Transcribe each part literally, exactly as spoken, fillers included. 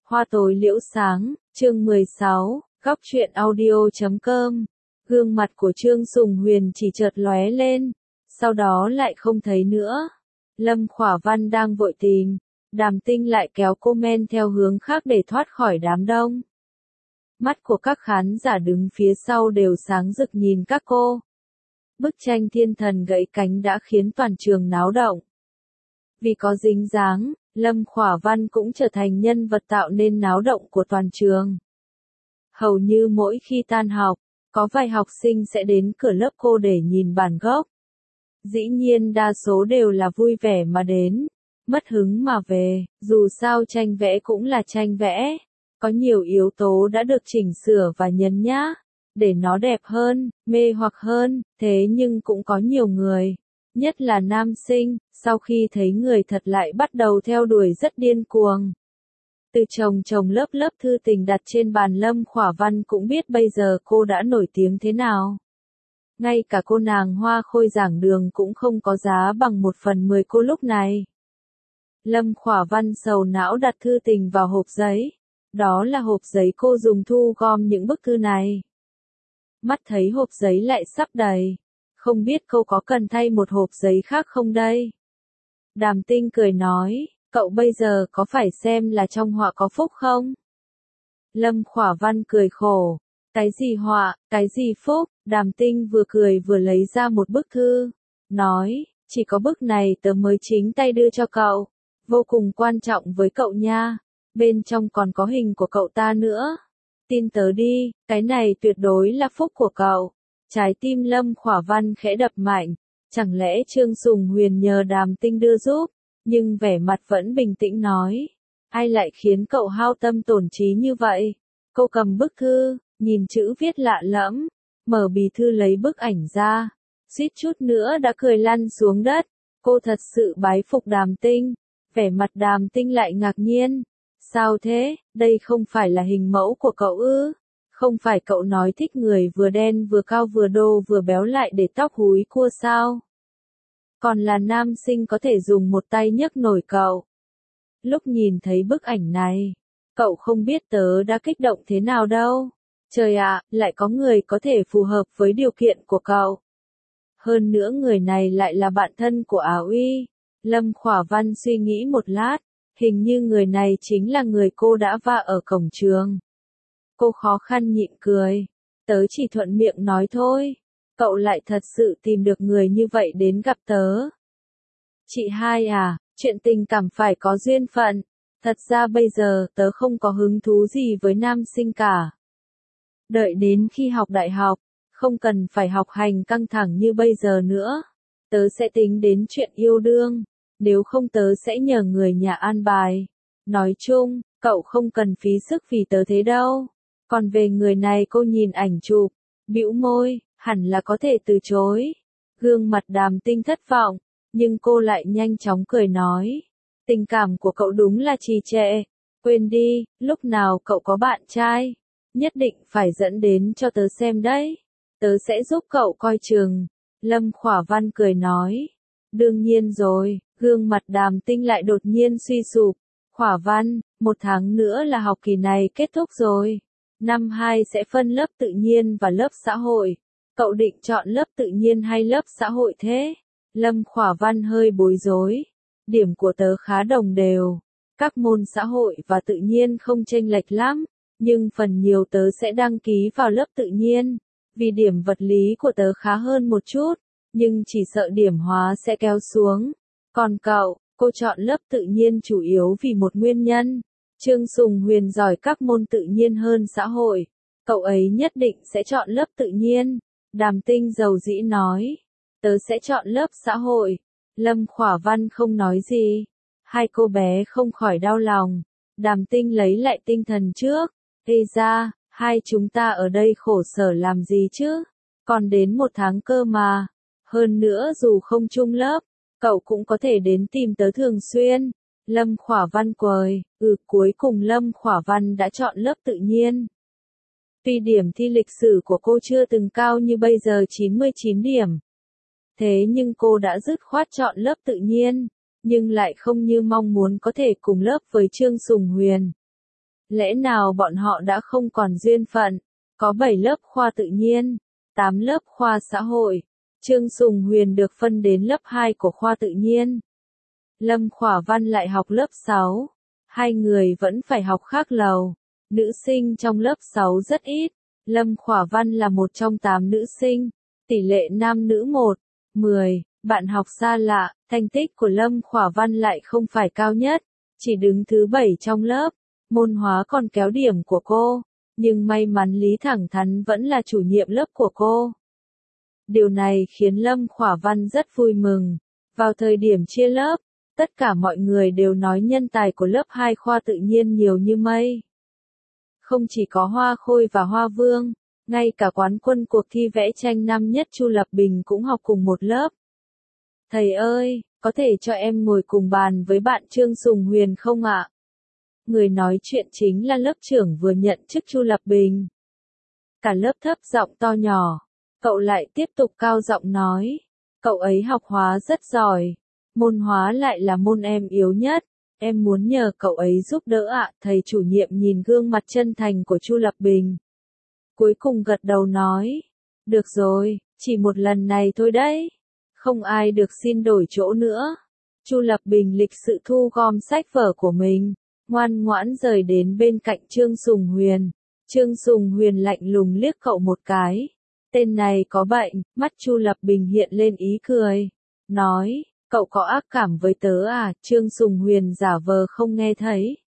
Hoa tối liễu sáng, chương mười sáu, góc truyện audio chấm com. Gương mặt của Trương Sùng Huyền chỉ chợt lóe lên, sau đó lại không thấy nữa. Lâm Khỏa Văn đang vội tìm, Đàm Tinh lại kéo cô men theo hướng khác để thoát khỏi đám đông. Mắt của các khán giả đứng phía sau đều sáng rực nhìn các cô. Bức tranh thiên thần gãy cánh đã khiến toàn trường náo động. Vì có dính dáng, Lâm Khỏa Văn cũng trở thành nhân vật tạo nên náo động của toàn trường. Hầu như mỗi khi tan học, có vài học sinh sẽ đến cửa lớp cô để nhìn bản gốc. Dĩ nhiên đa số đều là vui vẻ mà đến, mất hứng mà về, dù sao tranh vẽ cũng là tranh vẽ. Có nhiều yếu tố đã được chỉnh sửa và nhấn nhá, để nó đẹp hơn, mê hoặc hơn, thế nhưng cũng có nhiều người, nhất là nam sinh, sau khi thấy người thật lại bắt đầu theo đuổi rất điên cuồng. Từ chồng chồng lớp lớp thư tình đặt trên bàn Lâm Khỏa Văn cũng biết bây giờ cô đã nổi tiếng thế nào. Ngay cả cô nàng hoa khôi giảng đường cũng không có giá bằng một phần mười cô lúc này. Lâm Khỏa Văn sầu não đặt thư tình vào hộp giấy. Đó là hộp giấy cô dùng thu gom những bức thư này. Mắt thấy hộp giấy lại sắp đầy. Không biết cô có cần thay một hộp giấy khác không đây? Đàm Tinh cười nói, cậu bây giờ có phải xem là trong họa có phúc không? Lâm Khỏa Văn cười khổ, cái gì họa, cái gì phúc? Đàm Tinh vừa cười vừa lấy ra một bức thư, nói, chỉ có bức này tớ mới chính tay đưa cho cậu, vô cùng quan trọng với cậu nha. Bên trong còn có hình của cậu ta nữa. Tin tớ đi, cái này tuyệt đối là phúc của cậu. Trái tim Lâm Khỏa Văn khẽ đập mạnh. Chẳng lẽ Trương Sùng Huyền nhờ Đàm Tinh đưa giúp, nhưng vẻ mặt vẫn bình tĩnh nói. Ai lại khiến cậu hao tâm tổn trí như vậy? Cô cầm bức thư, nhìn chữ viết lạ lẫm, mở bì thư lấy bức ảnh ra. Suýt chút nữa đã cười lăn xuống đất. Cô thật sự bái phục Đàm Tinh. Vẻ mặt Đàm Tinh lại ngạc nhiên. Sao thế, đây không phải là hình mẫu của cậu ư? Không phải cậu nói thích người vừa đen vừa cao vừa đô vừa béo lại để tóc húi cua sao? Còn là nam sinh có thể dùng một tay nhấc nổi cậu. Lúc nhìn thấy bức ảnh này, cậu không biết tớ đã kích động thế nào đâu. Trời ạ, lại có người có thể phù hợp với điều kiện của cậu. Hơn nữa người này lại là bạn thân của Á Uy. Lâm Khỏa Văn suy nghĩ một lát. Hình như người này chính là người cô đã va ở cổng trường. Cô khó khăn nhịn cười. Tớ chỉ thuận miệng nói thôi. Cậu lại thật sự tìm được người như vậy đến gặp tớ. Chị hai à, chuyện tình cảm phải có duyên phận. Thật ra bây giờ tớ không có hứng thú gì với nam sinh cả. Đợi đến khi học đại học, không cần phải học hành căng thẳng như bây giờ nữa. Tớ sẽ tính đến chuyện yêu đương. Nếu không tớ sẽ nhờ người nhà an bài. Nói chung, cậu không cần phí sức vì tớ thế đâu. Còn về người này cô nhìn ảnh chụp, bĩu môi, hẳn là có thể từ chối. Gương mặt Đàm Tinh thất vọng, nhưng cô lại nhanh chóng cười nói. Tình cảm của cậu đúng là trì trệ. Quên đi, lúc nào cậu có bạn trai, nhất định phải dẫn đến cho tớ xem đấy. Tớ sẽ giúp cậu coi chừng. Lâm Khỏa Văn cười nói. Đương nhiên rồi. Gương mặt Đàm Tinh lại đột nhiên suy sụp. Khỏa Văn, một tháng nữa là học kỳ này kết thúc rồi. Năm hai sẽ phân lớp tự nhiên và lớp xã hội. Cậu định chọn lớp tự nhiên hay lớp xã hội thế? Lâm Khỏa Văn hơi bối rối. Điểm của tớ khá đồng đều. Các môn xã hội và tự nhiên không chênh lệch lắm. Nhưng phần nhiều tớ sẽ đăng ký vào lớp tự nhiên. Vì điểm vật lý của tớ khá hơn một chút. Nhưng chỉ sợ điểm hóa sẽ kéo xuống. Còn cậu, cô chọn lớp tự nhiên chủ yếu vì một nguyên nhân. Trương Sùng Huyền giỏi các môn tự nhiên hơn xã hội. Cậu ấy nhất định sẽ chọn lớp tự nhiên. Đàm Tinh dầu dĩ nói. Tớ sẽ chọn lớp xã hội. Lâm Khỏa Văn không nói gì. Hai cô bé không khỏi đau lòng. Đàm Tinh lấy lại tinh thần trước. Ê ra, hai chúng ta ở đây khổ sở làm gì chứ? Còn đến một tháng cơ mà. Hơn nữa dù không chung lớp. Cậu cũng có thể đến tìm tớ thường xuyên. Lâm Khỏa Văn cười, ừ cuối cùng Lâm Khỏa Văn đã chọn lớp tự nhiên. Tuy điểm thi lịch sử của cô chưa từng cao như bây giờ chín mươi chín điểm. Thế nhưng cô đã dứt khoát chọn lớp tự nhiên, nhưng lại không như mong muốn có thể cùng lớp với Trương Sùng Huyền. Lẽ nào bọn họ đã không còn duyên phận? Có bảy lớp khoa tự nhiên, tám lớp khoa xã hội. Trương Sùng Huyền được phân đến lớp hai của khoa tự nhiên. Lâm Khỏa Văn lại học lớp sáu. Hai người vẫn phải học khác lầu. Nữ sinh trong lớp sáu rất ít. Lâm Khỏa Văn là một trong tám nữ sinh. Tỷ lệ nam nữ một, mười. Bạn học xa lạ, thành tích của Lâm Khỏa Văn lại không phải cao nhất. Chỉ đứng thứ bảy trong lớp. Môn hóa còn kéo điểm của cô. Nhưng may mắn Lý Thẳng Thắn vẫn là chủ nhiệm lớp của cô. Điều này khiến Lâm Khỏa Văn rất vui mừng. Vào thời điểm chia lớp, tất cả mọi người đều nói nhân tài của lớp hai khoa tự nhiên nhiều như mây. Không chỉ có Hoa Khôi và Hoa Vương, ngay cả quán quân cuộc thi vẽ tranh năm nhất Chu Lập Bình cũng học cùng một lớp. Thầy ơi, có thể cho em ngồi cùng bàn với bạn Trương Sùng Huyền không ạ? Người nói chuyện chính là lớp trưởng vừa nhận chức Chu Lập Bình. Cả lớp thấp giọng to nhỏ. Cậu lại tiếp tục cao giọng nói. Cậu ấy học hóa rất giỏi. Môn hóa lại là môn em yếu nhất. Em muốn nhờ cậu ấy giúp đỡ ạ. Thầy chủ nhiệm nhìn gương mặt chân thành của Chu Lập Bình. Cuối cùng gật đầu nói. Được rồi, chỉ một lần này thôi đấy. Không ai được xin đổi chỗ nữa. Chu Lập Bình lịch sự thu gom sách vở của mình. Ngoan ngoãn rời đến bên cạnh Trương Sùng Huyền. Trương Sùng Huyền lạnh lùng liếc cậu một cái. Tên này có bệnh, mắt Chu Lập Bình hiện lên ý cười. Nói, cậu có ác cảm với tớ à? Trương Sùng Huyền giả vờ không nghe thấy.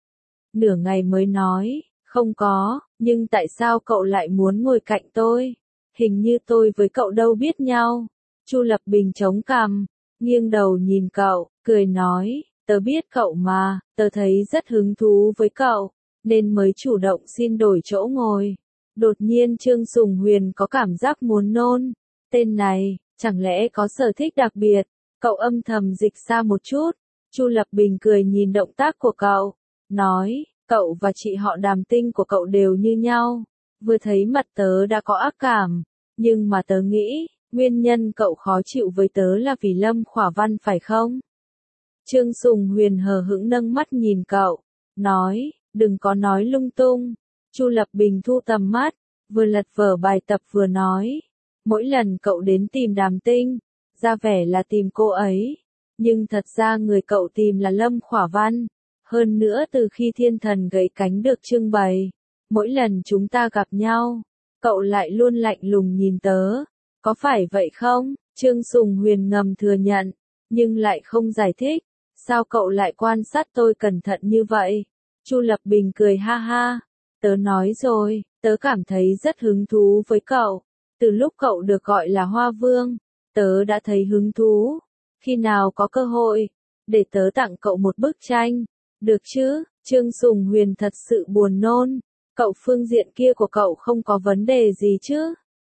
Nửa ngày mới nói, không có, nhưng tại sao cậu lại muốn ngồi cạnh tôi? Hình như tôi với cậu đâu biết nhau. Chu Lập Bình chống cằm, nghiêng đầu nhìn cậu, cười nói, tớ biết cậu mà, tớ thấy rất hứng thú với cậu, nên mới chủ động xin đổi chỗ ngồi. Đột nhiên Trương Sùng Huyền có cảm giác muốn nôn. Tên này, chẳng lẽ có sở thích đặc biệt? Cậu âm thầm dịch xa một chút. Chu Lập Bình cười nhìn động tác của cậu. Nói, cậu và chị họ Đàm Tinh của cậu đều như nhau. Vừa thấy mặt tớ đã có ác cảm. Nhưng mà tớ nghĩ, nguyên nhân cậu khó chịu với tớ là vì Lâm Khỏa Văn phải không? Trương Sùng Huyền hờ hững nâng mắt nhìn cậu. Nói, đừng có nói lung tung. Chu Lập Bình thu tầm mắt, vừa lật vở bài tập vừa nói. Mỗi lần cậu đến tìm Đàm Tinh, ra vẻ là tìm cô ấy. Nhưng thật ra người cậu tìm là Lâm Khỏa Văn. Hơn nữa từ khi thiên thần gãy cánh được trưng bày, mỗi lần chúng ta gặp nhau, cậu lại luôn lạnh lùng nhìn tớ. Có phải vậy không? Trương Sùng Huyền ngầm thừa nhận, nhưng lại không giải thích. Sao cậu lại quan sát tôi cẩn thận như vậy? Chu Lập Bình cười ha ha. Tớ nói rồi, tớ cảm thấy rất hứng thú với cậu. Từ lúc cậu được gọi là Hoa Vương, tớ đã thấy hứng thú. Khi nào có cơ hội, để tớ tặng cậu một bức tranh. Được chứ? Trương Sùng Huyền thật sự buồn nôn. Cậu phương diện kia của cậu không có vấn đề gì chứ?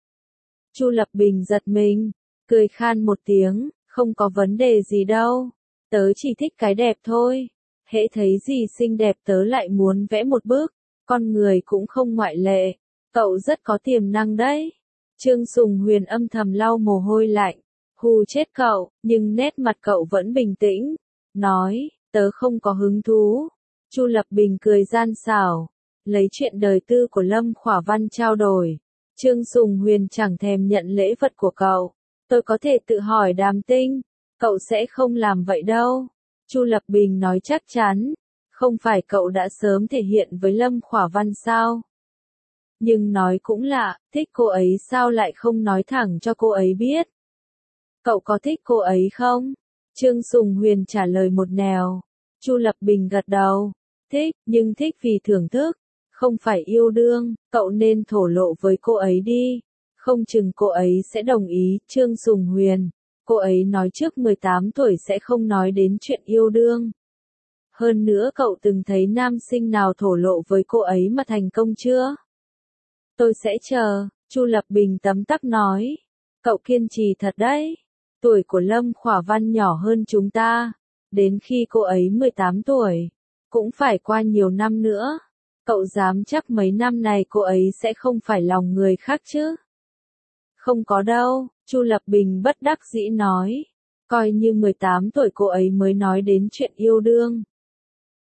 Chu Lập Bình giật mình, cười khan một tiếng, không có vấn đề gì đâu. Tớ chỉ thích cái đẹp thôi. Hễ thấy gì xinh đẹp tớ lại muốn vẽ một bức. Con người cũng không ngoại lệ. Cậu rất có tiềm năng đấy. Trương Sùng Huyền âm thầm lau mồ hôi lạnh. Hù chết cậu, nhưng nét mặt cậu vẫn bình tĩnh. Nói, tớ không có hứng thú. Chu Lập Bình cười gian xảo. Lấy chuyện đời tư của Lâm Khỏa Văn trao đổi. Trương Sùng Huyền chẳng thèm nhận lễ vật của cậu. Tôi có thể tự hỏi Đàm Tinh. Cậu sẽ không làm vậy đâu. Chu Lập Bình nói chắc chắn. Không phải cậu đã sớm thể hiện với Lâm Khỏa Văn sao? Nhưng nói cũng lạ, thích cô ấy sao lại không nói thẳng cho cô ấy biết? Cậu có thích cô ấy không? Trương Sùng Huyền trả lời một nẻo. Chu Lập Bình gật đầu. Thích, nhưng thích vì thưởng thức. Không phải yêu đương, cậu nên thổ lộ với cô ấy đi. Không chừng cô ấy sẽ đồng ý. Trương Sùng Huyền. Cô ấy nói trước mười tám tuổi sẽ không nói đến chuyện yêu đương. Hơn nữa cậu từng thấy nam sinh nào thổ lộ với cô ấy mà thành công chưa? Tôi sẽ chờ, Chu Lập Bình tấm tắc nói. Cậu kiên trì thật đấy. Tuổi của Lâm Khỏa Văn nhỏ hơn chúng ta. Đến khi cô ấy mười tám tuổi, cũng phải qua nhiều năm nữa. Cậu dám chắc mấy năm này cô ấy sẽ không phải lòng người khác chứ? Không có đâu, Chu Lập Bình bất đắc dĩ nói. Coi như mười tám tuổi cô ấy mới nói đến chuyện yêu đương.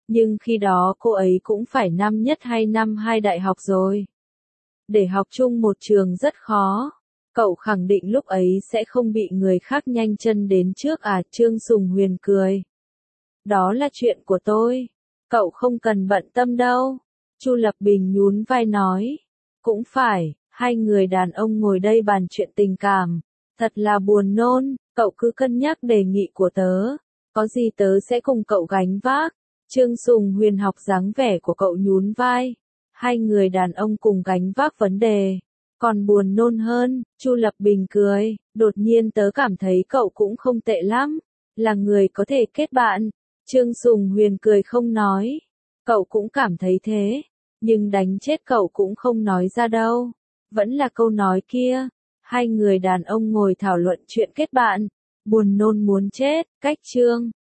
Nhưng khi đó cô ấy cũng phải năm nhất hay năm hai đại học rồi. Để học chung một trường rất khó. Cậu khẳng định lúc ấy sẽ không bị người khác nhanh chân đến trước à? Trương Sùng Huyền cười. Đó là chuyện của tôi. Cậu không cần bận tâm đâu. Chu Lập Bình nhún vai nói. Cũng phải, hai người đàn ông ngồi đây bàn chuyện tình cảm. Thật là buồn nôn, cậu cứ cân nhắc đề nghị của tớ. Có gì tớ sẽ cùng cậu gánh vác. Trương Sùng Huyền học dáng vẻ của cậu nhún vai. Hai người đàn ông cùng gánh vác vấn đề. Còn buồn nôn hơn, Chu Lập Bình cười. Đột nhiên tớ cảm thấy cậu cũng không tệ lắm. Là người có thể kết bạn. Trương Sùng Huyền cười không nói. Cậu cũng cảm thấy thế. Nhưng đánh chết cậu cũng không nói ra đâu. Vẫn là câu nói kia. Hai người đàn ông ngồi thảo luận chuyện kết bạn. Buồn nôn muốn chết, cách chương.